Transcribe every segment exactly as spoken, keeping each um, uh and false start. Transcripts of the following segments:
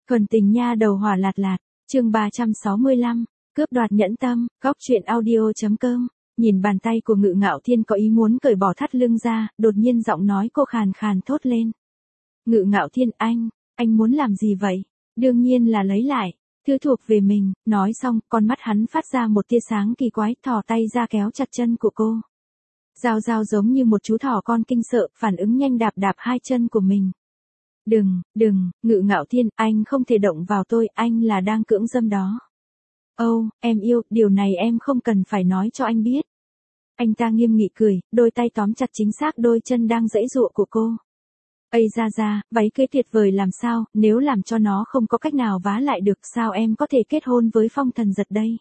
Thuần tình nha đầu hỏa lạt lạt, chương ba trăm sáu mươi lăm, cướp đoạt nhẫn tâm, góc truyện audio.com. Nhìn bàn tay của Ngự Ngạo Thiên có ý muốn cởi bỏ thắt lưng ra, đột nhiên giọng nói cô khàn khàn thốt lên. Ngự Ngạo Thiên, anh, anh muốn làm gì vậy? Đương nhiên là lấy lại thứ thuộc về mình. Nói xong, con mắt hắn phát ra một tia sáng kỳ quái, thò tay ra kéo chặt chân của cô. Giao Giao giống như một chú thỏ con kinh sợ, phản ứng nhanh đạp đạp hai chân của mình. Đừng, đừng, Ngự Ngạo Thiên, anh không thể động vào tôi, anh là đang cưỡng dâm đó. Âu, oh, em yêu, điều này em không cần phải nói cho anh biết. Anh ta nghiêm nghị cười, đôi tay tóm chặt chính xác đôi chân đang giãy giụa của cô. Ây ra ra, váy cưới tuyệt vời làm sao, nếu làm cho nó không có cách nào vá lại được, sao em có thể kết hôn với Phong Thần Giật đây?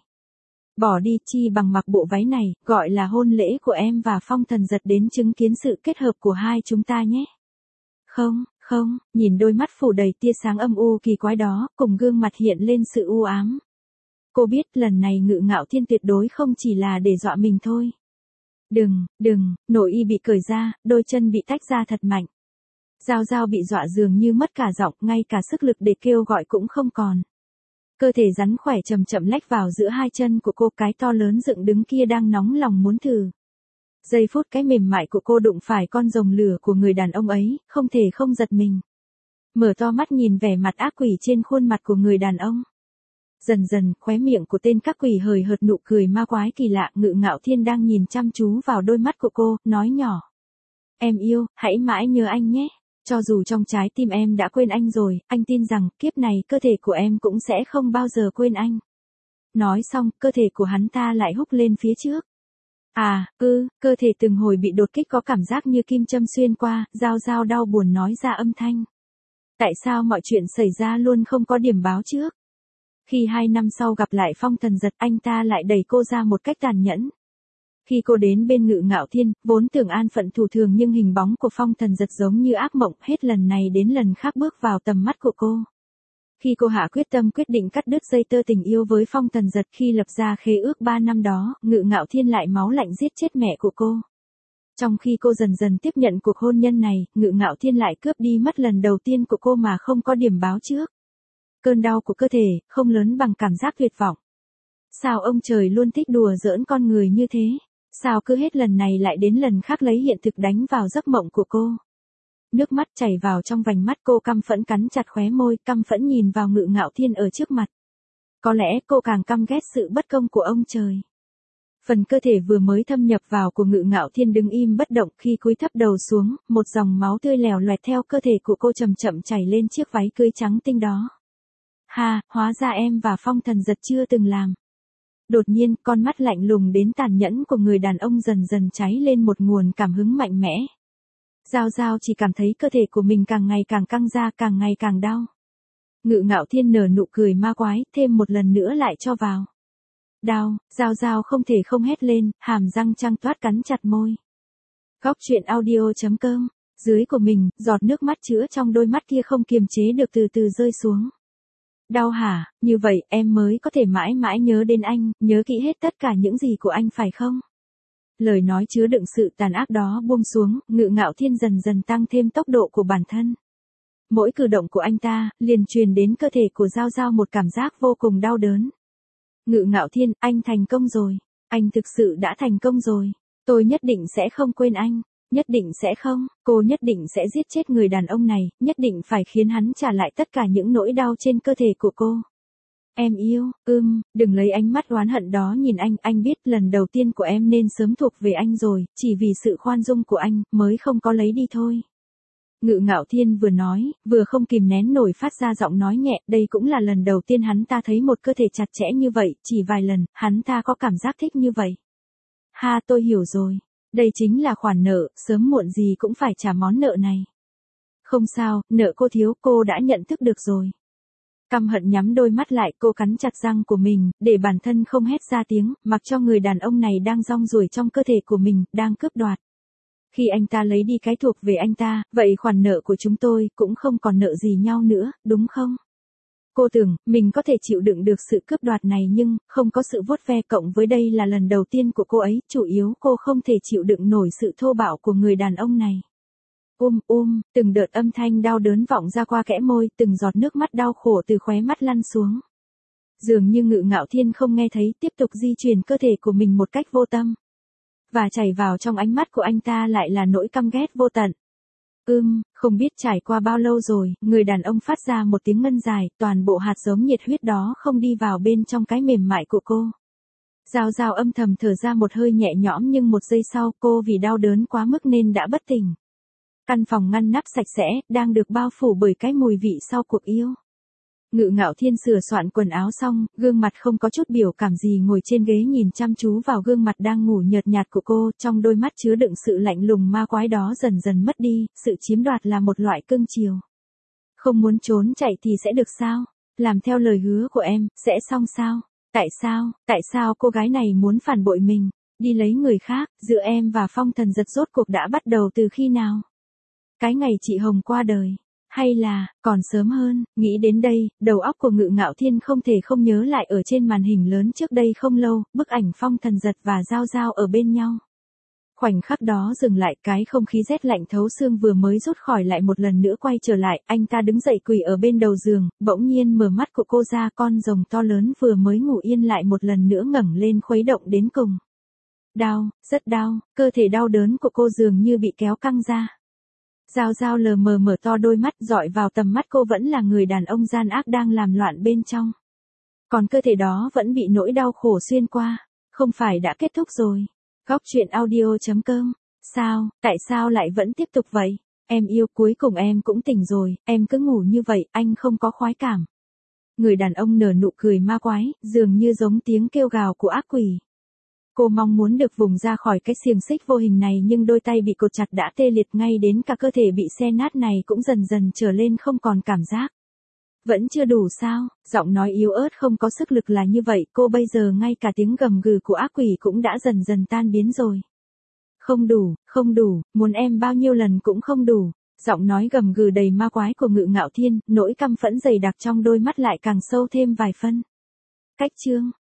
Bỏ đi, chi bằng mặc bộ váy này, gọi là hôn lễ của em và Phong Thần Giật đến chứng kiến sự kết hợp của hai chúng ta nhé. Không, không, nhìn đôi mắt phủ đầy tia sáng âm u kỳ quái đó, cùng gương mặt hiện lên sự u ám. Cô biết lần này Ngự Ngạo Thiên tuyệt đối không chỉ là để dọa mình thôi. Đừng, đừng, nội y bị cởi ra, đôi chân bị tách ra thật mạnh. Giao Giao bị dọa dường như mất cả giọng, ngay cả sức lực để kêu gọi cũng không còn. Cơ thể rắn khỏe chậm chậm lách vào giữa hai chân của cô, cái to lớn dựng đứng kia đang nóng lòng muốn thử. Giây phút cái mềm mại của cô đụng phải con rồng lửa của người đàn ông ấy, không thể không giật mình. Mở to mắt nhìn vẻ mặt ác quỷ trên khuôn mặt của người đàn ông. Dần dần, khóe miệng của tên các quỷ hời hợt nụ cười ma quái kỳ lạ. Ngự Ngạo Thiên đang nhìn chăm chú vào đôi mắt của cô, nói nhỏ. Em yêu, hãy mãi nhớ anh nhé. Cho dù trong trái tim em đã quên anh rồi, anh tin rằng kiếp này cơ thể của em cũng sẽ không bao giờ quên anh. Nói xong, cơ thể của hắn ta lại húc lên phía trước. À, ư, cơ thể từng hồi bị đột kích có cảm giác như kim châm xuyên qua, Giao Giao đau buồn nói ra âm thanh. Tại sao mọi chuyện xảy ra luôn không có điểm báo trước? Khi hai năm sau gặp lại Phong Thần Giật, anh ta lại đẩy cô ra một cách tàn nhẫn. Khi cô đến bên Ngự Ngạo Thiên, vốn tưởng an phận thủ thường nhưng hình bóng của Phong Thần Giật giống như ác mộng, hết lần này đến lần khác bước vào tầm mắt của cô. Khi cô hạ quyết tâm quyết định cắt đứt dây tơ tình yêu với Phong Thần Giật khi lập ra khế ước ba năm đó, Ngự Ngạo Thiên lại máu lạnh giết chết mẹ của cô. Trong khi cô dần dần tiếp nhận cuộc hôn nhân này, Ngự Ngạo Thiên lại cướp đi mất lần đầu tiên của cô mà không có điểm báo trước. Cơn đau của cơ thể, không lớn bằng cảm giác tuyệt vọng. Sao ông trời luôn thích đùa giỡn con người như thế? Sao cứ hết lần này lại đến lần khác lấy hiện thực đánh vào giấc mộng của cô? Nước mắt chảy vào trong vành mắt cô, căm phẫn cắn chặt khóe môi, căm phẫn nhìn vào Ngự Ngạo Thiên ở trước mặt. Có lẽ cô càng căm ghét sự bất công của ông trời. Phần cơ thể vừa mới thâm nhập vào của Ngự Ngạo Thiên đứng im bất động, khi cúi thấp đầu xuống, một dòng máu tươi lèo loẹt theo cơ thể của cô chậm chậm chảy lên chiếc váy cưới trắng tinh đó. Ha, hóa ra em và Phong Thần Giật chưa từng làm. Đột nhiên, con mắt lạnh lùng đến tàn nhẫn của người đàn ông dần dần cháy lên một nguồn cảm hứng mạnh mẽ. Giao Giao chỉ cảm thấy cơ thể của mình càng ngày càng căng ra, càng ngày càng đau. Ngự Ngạo Thiên nở nụ cười ma quái, thêm một lần nữa lại cho vào. Đau, Giao Giao không thể không hét lên, hàm răng trắng toát cắn chặt môi. Góc truyện audio.com, dưới của mình, giọt nước mắt chứa trong đôi mắt kia không kiềm chế được từ từ rơi xuống. Đau hả, như vậy em mới có thể mãi mãi nhớ đến anh, nhớ kỹ hết tất cả những gì của anh phải không? Lời nói chứa đựng sự tàn ác đó buông xuống, Ngự Ngạo Thiên dần dần tăng thêm tốc độ của bản thân. Mỗi cử động của anh ta, liền truyền đến cơ thể của Giao Giao một cảm giác vô cùng đau đớn. Ngự Ngạo Thiên, anh thành công rồi. Anh thực sự đã thành công rồi. Tôi nhất định sẽ không quên anh. Nhất định sẽ không, cô nhất định sẽ giết chết người đàn ông này, nhất định phải khiến hắn trả lại tất cả những nỗi đau trên cơ thể của cô. Em yêu, ưm, đừng lấy ánh mắt oán hận đó nhìn anh, anh biết lần đầu tiên của em nên sớm thuộc về anh rồi, chỉ vì sự khoan dung của anh, mới không có lấy đi thôi. Ngự Ngạo Thiên vừa nói, vừa không kìm nén nổi phát ra giọng nói nhẹ, đây cũng là lần đầu tiên hắn ta thấy một cơ thể chặt chẽ như vậy, chỉ vài lần, hắn ta có cảm giác thích như vậy. Ha, tôi hiểu rồi. Đây chính là khoản nợ, sớm muộn gì cũng phải trả món nợ này. Không sao, nợ cô thiếu, cô đã nhận thức được rồi. Căm hận nhắm đôi mắt lại, cô cắn chặt răng của mình, để bản thân không hét ra tiếng, mặc cho người đàn ông này đang rong ruổi trong cơ thể của mình, đang cướp đoạt. Khi anh ta lấy đi cái thuộc về anh ta, vậy khoản nợ của chúng tôi cũng không còn nợ gì nhau nữa, đúng không? Cô tưởng, mình có thể chịu đựng được sự cướp đoạt này nhưng, không có sự vuốt ve cộng với đây là lần đầu tiên của cô ấy, chủ yếu cô không thể chịu đựng nổi sự thô bạo của người đàn ông này. Um um, từng đợt âm thanh đau đớn vọng ra qua kẽ môi, từng giọt nước mắt đau khổ từ khóe mắt lăn xuống. Dường như Ngự Ngạo Thiên không nghe thấy, tiếp tục di chuyển cơ thể của mình một cách vô tâm. Và chảy vào trong ánh mắt của anh ta lại là nỗi căm ghét vô tận. Ưm, không biết trải qua bao lâu rồi, người đàn ông phát ra một tiếng ngân dài, toàn bộ hạt giống nhiệt huyết đó không đi vào bên trong cái mềm mại của cô. Giao Giao âm thầm thở ra một hơi nhẹ nhõm, nhưng một giây sau cô vì đau đớn quá mức nên đã bất tỉnh. Căn phòng ngăn nắp sạch sẽ, đang được bao phủ bởi cái mùi vị sau cuộc yêu. Ngự Ngạo Thiên sửa soạn quần áo xong, gương mặt không có chút biểu cảm gì ngồi trên ghế nhìn chăm chú vào gương mặt đang ngủ nhợt nhạt của cô, trong đôi mắt chứa đựng sự lạnh lùng ma quái đó dần dần mất đi, sự chiếm đoạt là một loại cưng chiều. Không muốn trốn chạy thì sẽ được sao? Làm theo lời hứa của em, sẽ xong sao? Tại sao, tại sao cô gái này muốn phản bội mình, đi lấy người khác, giữa em và Phong Thần Giật rốt cuộc đã bắt đầu từ khi nào? Cái ngày chị Hồng qua đời. Hay là, còn sớm hơn, nghĩ đến đây, đầu óc của Ngự Ngạo Thiên không thể không nhớ lại ở trên màn hình lớn trước đây không lâu, bức ảnh Phong Thần Giật và Giao Giao ở bên nhau. Khoảnh khắc đó dừng lại, cái không khí rét lạnh thấu xương vừa mới rút khỏi lại một lần nữa quay trở lại, anh ta đứng dậy quỳ ở bên đầu giường, bỗng nhiên mở mắt của cô ra, con rồng to lớn vừa mới ngủ yên lại một lần nữa ngẩng lên khuấy động đến cùng. Đau, rất đau, cơ thể đau đớn của cô dường như bị kéo căng ra. Giao Giao lờ mờ mở to đôi mắt, dọi vào tầm mắt cô vẫn là người đàn ông gian ác đang làm loạn bên trong. Còn cơ thể đó vẫn bị nỗi đau khổ xuyên qua, không phải đã kết thúc rồi. Góc truyện audio chấm com. Sao, tại sao lại vẫn tiếp tục vậy? Em yêu, cuối cùng em cũng tỉnh rồi, em cứ ngủ như vậy, anh không có khoái cảm. Người đàn ông nở nụ cười ma quái, dường như giống tiếng kêu gào của ác quỷ. Cô mong muốn được vùng ra khỏi cái xiềng xích vô hình này, nhưng đôi tay bị cột chặt đã tê liệt, ngay đến cả cơ thể bị xé nát này cũng dần dần trở lên không còn cảm giác. Vẫn chưa đủ sao? Giọng nói yếu ớt không có sức lực là như vậy, cô bây giờ ngay cả tiếng gầm gừ của ác quỷ cũng đã dần dần tan biến rồi. Không đủ, không đủ, muốn em bao nhiêu lần cũng không đủ. Giọng nói gầm gừ đầy ma quái của Ngự Ngạo Thiên, nỗi căm phẫn dày đặc trong đôi mắt lại càng sâu thêm vài phân. Cách chương